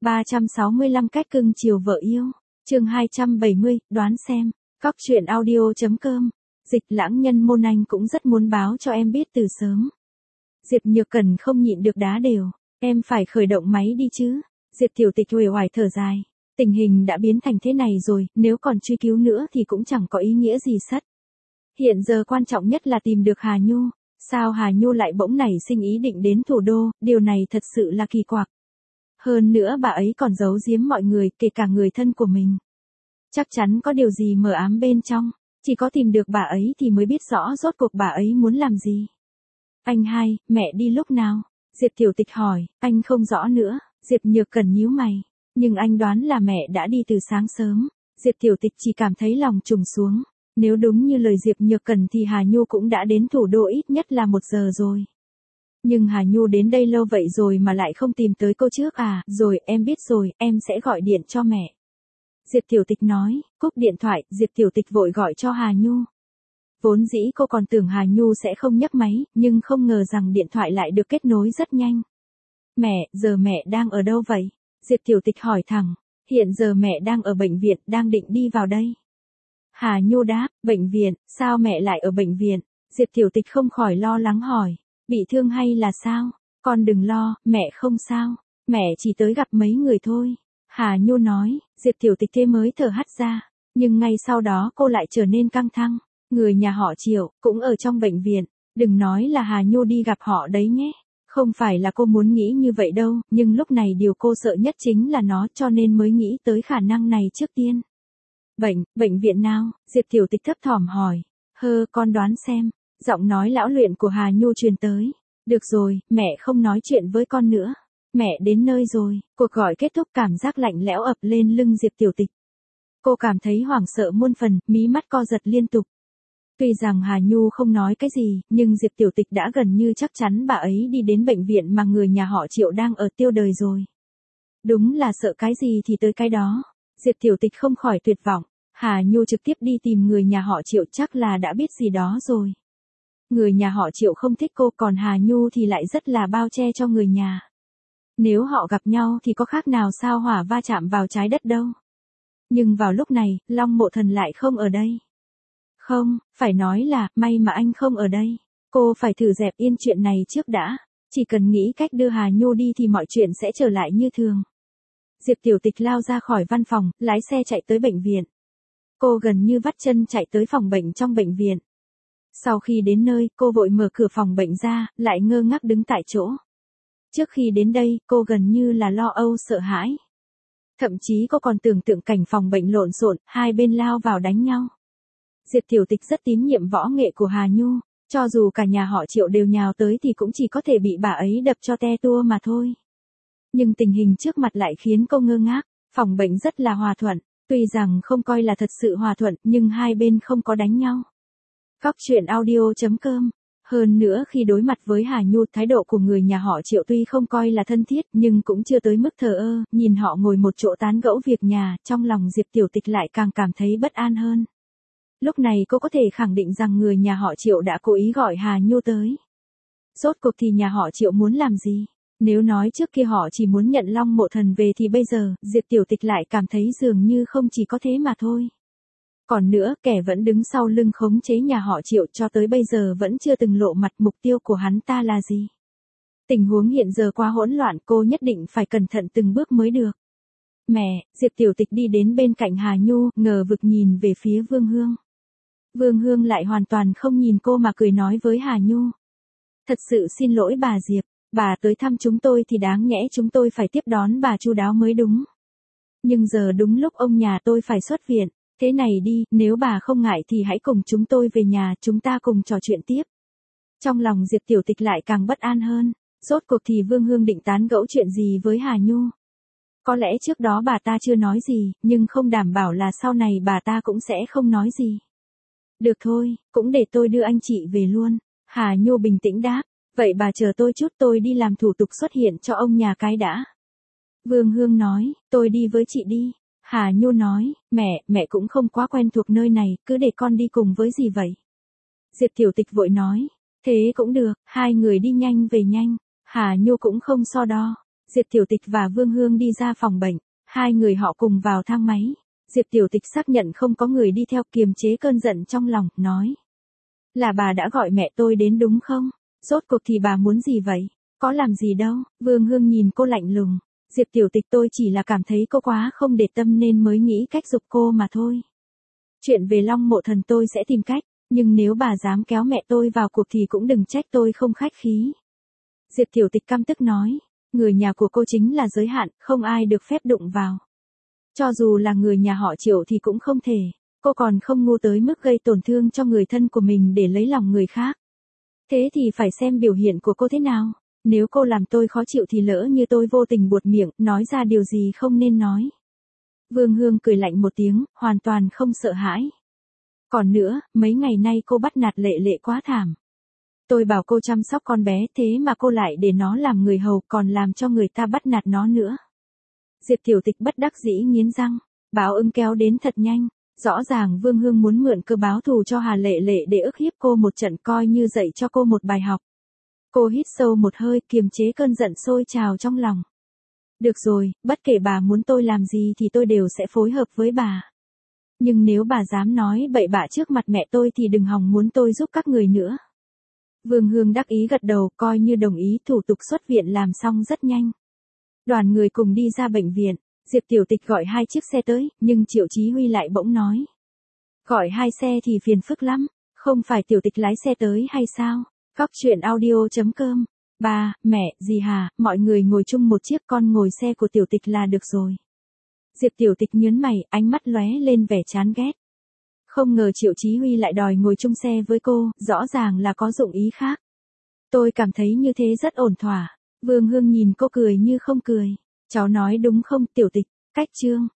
365 cách cưng chiều vợ yêu. Chương 270, đoán xem. Cóc truyện audio.com. Dịch Lãng Nhân Môn Anh cũng rất muốn báo cho em biết từ sớm. Diệp Nhược Cần không nhịn được đá đều. Em phải khởi động máy đi chứ. Diệp Tiểu Tịch uể oải thở dài. Tình hình đã biến thành thế này rồi, nếu còn truy cứu nữa thì cũng chẳng có ý nghĩa gì sất. Hiện giờ quan trọng nhất là tìm được Hà Nhu. Sao Hà Nhu lại bỗng nảy sinh ý định đến thủ đô, điều này thật sự là kỳ quặc. Hơn nữa bà ấy còn giấu giếm mọi người, kể cả người thân của mình. Chắc chắn có điều gì mờ ám bên trong, chỉ có tìm được bà ấy thì mới biết rõ rốt cuộc bà ấy muốn làm gì. Anh hai, mẹ đi lúc nào? Diệp Tiểu Tịch hỏi. Anh không rõ nữa. Diệp Nhược Cần nhíu mày. Nhưng anh đoán là mẹ đã đi từ sáng sớm. Diệp Tiểu Tịch chỉ cảm thấy lòng trùng xuống. Nếu đúng như lời Diệp Nhược Cần thì Hà Nhu cũng đã đến thủ đô ít nhất là 1 giờ rồi. Nhưng Hà Nhu đến đây lâu vậy rồi mà lại không tìm tới cô trước à? Rồi, em biết rồi, em sẽ gọi điện cho mẹ. Diệp Tiểu Tịch nói. Cúp điện thoại, Diệp Tiểu Tịch vội gọi cho Hà Nhu. Vốn dĩ cô còn tưởng Hà Nhu sẽ không nhấc máy, nhưng không ngờ rằng điện thoại lại được kết nối rất nhanh. Mẹ, giờ mẹ đang ở đâu vậy? Diệp Tiểu Tịch hỏi thẳng. Hiện giờ mẹ đang ở bệnh viện, đang định đi vào đây. Hà Nhu đáp. Bệnh viện? Sao mẹ lại ở bệnh viện? Diệp Tiểu Tịch không khỏi lo lắng hỏi. Bị thương hay là sao? Con đừng lo, mẹ không sao. Mẹ chỉ tới gặp mấy người thôi. Hà Nhu nói. Diệp Tiểu Tịch thế mới thở hắt ra. Nhưng ngay sau đó cô lại trở nên căng thẳng. Người nhà họ Triệu, cũng ở trong bệnh viện. Đừng nói là Hà Nhu đi gặp họ đấy nhé. Không phải là cô muốn nghĩ như vậy đâu, nhưng lúc này điều cô sợ nhất chính là nó, cho nên mới nghĩ tới khả năng này trước tiên. Bệnh viện nào? Diệp Tiểu Tịch thấp thỏm hỏi. Con đoán xem. Giọng nói lão luyện của Hà Nhu truyền tới. Được rồi, mẹ không nói chuyện với con nữa. Mẹ đến nơi rồi. Cuộc gọi kết thúc, cảm giác lạnh lẽo ập lên lưng Diệp Tiểu Tịch. Cô cảm thấy hoảng sợ muôn phần, mí mắt co giật liên tục. Tuy rằng Hà Nhu không nói cái gì, nhưng Diệp Tiểu Tịch đã gần như chắc chắn bà ấy đi đến bệnh viện mà người nhà họ Triệu đang ở tiêu đời rồi. Đúng là sợ cái gì thì tới cái đó. Diệp Tiểu Tịch không khỏi tuyệt vọng. Hà Nhu trực tiếp đi tìm người nhà họ Triệu chắc là đã biết gì đó rồi. Người nhà họ Triệu không thích cô, còn Hà Nhu thì lại rất là bao che cho người nhà. Nếu họ gặp nhau thì có khác nào sao hỏa va chạm vào trái đất đâu. Nhưng vào lúc này, Long Mộ Thần lại không ở đây. Không, phải nói là, may mà anh không ở đây. Cô phải thử dẹp yên chuyện này trước đã. Chỉ cần nghĩ cách đưa Hà Nhu đi thì mọi chuyện sẽ trở lại như thường. Diệp Tiểu Tịch lao ra khỏi văn phòng, lái xe chạy tới bệnh viện. Cô gần như vắt chân chạy tới phòng bệnh trong bệnh viện. Sau khi đến nơi, cô vội mở cửa phòng bệnh ra, lại ngơ ngác đứng tại chỗ. Trước khi đến đây, cô gần như là lo âu sợ hãi. Thậm chí cô còn tưởng tượng cảnh phòng bệnh lộn xộn, hai bên lao vào đánh nhau. Diệp Tiểu Tịch rất tín nhiệm võ nghệ của Hà Nhu, cho dù cả nhà họ Triệu đều nhào tới thì cũng chỉ có thể bị bà ấy đập cho te tua mà thôi. Nhưng tình hình trước mặt lại khiến cô ngơ ngác, phòng bệnh rất là hòa thuận, tuy rằng không coi là thật sự hòa thuận nhưng hai bên không có đánh nhau. Cóc truyện audio.com. Hơn nữa khi đối mặt với Hà Nhu, thái độ của người nhà họ Triệu tuy không coi là thân thiết nhưng cũng chưa tới mức thờ ơ, nhìn họ ngồi một chỗ tán gẫu việc nhà, trong lòng Diệp Tiểu Tịch lại càng cảm thấy bất an hơn. Lúc này cô có thể khẳng định rằng người nhà họ Triệu đã cố ý gọi Hà Nhu tới. Rốt cuộc thì nhà họ Triệu muốn làm gì? Nếu nói trước kia họ chỉ muốn nhận Long Mộ Thần về thì bây giờ, Diệp Tiểu Tịch lại cảm thấy dường như không chỉ có thế mà thôi. Còn nữa, kẻ vẫn đứng sau lưng khống chế nhà họ Triệu cho tới bây giờ vẫn chưa từng lộ mặt, mục tiêu của hắn ta là gì? Tình huống hiện giờ quá hỗn loạn, cô nhất định phải cẩn thận từng bước mới được. Mẹ, Diệp Tiểu Tịch đi đến bên cạnh Hà Nhu, ngờ vực nhìn về phía Vương Hương. Vương Hương lại hoàn toàn không nhìn cô mà cười nói với Hà Nhu. Thật sự xin lỗi bà Diệp, bà tới thăm chúng tôi thì đáng nhẽ chúng tôi phải tiếp đón bà chu đáo mới đúng. Nhưng giờ đúng lúc ông nhà tôi phải xuất viện, thế này đi, nếu bà không ngại thì hãy cùng chúng tôi về nhà, chúng ta cùng trò chuyện tiếp. Trong lòng Diệp Tiểu Tịch lại càng bất an hơn, rốt cuộc thì Vương Hương định tán gẫu chuyện gì với Hà Nhu. Có lẽ trước đó bà ta chưa nói gì, nhưng không đảm bảo là sau này bà ta cũng sẽ không nói gì. Được thôi, cũng để tôi đưa anh chị về luôn. Hà Nhu bình tĩnh đáp. Vậy bà chờ tôi chút, tôi đi làm thủ tục xuất hiện cho ông nhà cái đã. Vương Hương nói, tôi đi với chị đi. Hà Nhu nói, mẹ cũng không quá quen thuộc nơi này, cứ để con đi cùng với gì vậy? Diệp Tiểu Tịch vội nói, thế cũng được, hai người đi nhanh về nhanh. Hà Nhu cũng không so đo. Diệp Tiểu Tịch và Vương Hương đi ra phòng bệnh, hai người họ cùng vào thang máy. Diệp Tiểu Tịch xác nhận không có người đi theo, kiềm chế cơn giận trong lòng, nói. Là bà đã gọi mẹ tôi đến đúng không? Rốt cuộc thì bà muốn gì vậy? Có làm gì đâu. Vương Hương nhìn cô lạnh lùng. Diệp Tiểu Tịch, tôi chỉ là cảm thấy cô quá không để tâm nên mới nghĩ cách giục cô mà thôi. Chuyện về Long Mộ Thần tôi sẽ tìm cách, nhưng nếu bà dám kéo mẹ tôi vào cuộc thì cũng đừng trách tôi không khách khí. Diệp Tiểu Tịch căm tức nói, người nhà của cô chính là giới hạn, không ai được phép đụng vào. Cho dù là người nhà họ Triệu thì cũng không thể, cô còn không ngu tới mức gây tổn thương cho người thân của mình để lấy lòng người khác. Thế thì phải xem biểu hiện của cô thế nào. Nếu cô làm tôi khó chịu thì lỡ như tôi vô tình buột miệng, nói ra điều gì không nên nói. Vương Hương cười lạnh một tiếng, hoàn toàn không sợ hãi. Còn nữa, mấy ngày nay cô bắt nạt Lệ Lệ quá thảm. Tôi bảo cô chăm sóc con bé, thế mà cô lại để nó làm người hầu, còn làm cho người ta bắt nạt nó nữa. Diệp Tiểu Tịch bất đắc dĩ nghiến răng, báo ứng kéo đến thật nhanh. Rõ ràng Vương Hương muốn mượn cơ báo thù cho Hà Lệ Lệ để ức hiếp cô một trận, coi như dạy cho cô một bài học. Cô hít sâu một hơi, kiềm chế cơn giận sôi trào trong lòng. Được rồi, bất kể bà muốn tôi làm gì thì tôi đều sẽ phối hợp với bà. Nhưng nếu bà dám nói bậy bạ trước mặt mẹ tôi thì đừng hòng muốn tôi giúp các người nữa. Vương Hương đắc ý gật đầu, coi như đồng ý. Thủ tục xuất viện làm xong rất nhanh. Đoàn người cùng đi ra bệnh viện. Diệp Tiểu Tịch gọi 2 chiếc xe tới, nhưng Triệu Chí Huy lại bỗng nói. Gọi 2 xe thì phiền phức lắm, không phải Tiểu Tịch lái xe tới hay sao? Góc truyện audio.com. Ba, mẹ, dì Hà, mọi người ngồi chung một chiếc, con ngồi xe của Tiểu Tịch là được rồi. Diệp Tiểu Tịch nhớn mày, ánh mắt lóe lên vẻ chán ghét. Không ngờ Triệu Chí Huy lại đòi ngồi chung xe với cô, rõ ràng là có dụng ý khác. Tôi cảm thấy như thế rất ổn thỏa. Vương Hương nhìn cô cười như không cười. Cháu nói đúng không Tiểu Tịch? Cách chương.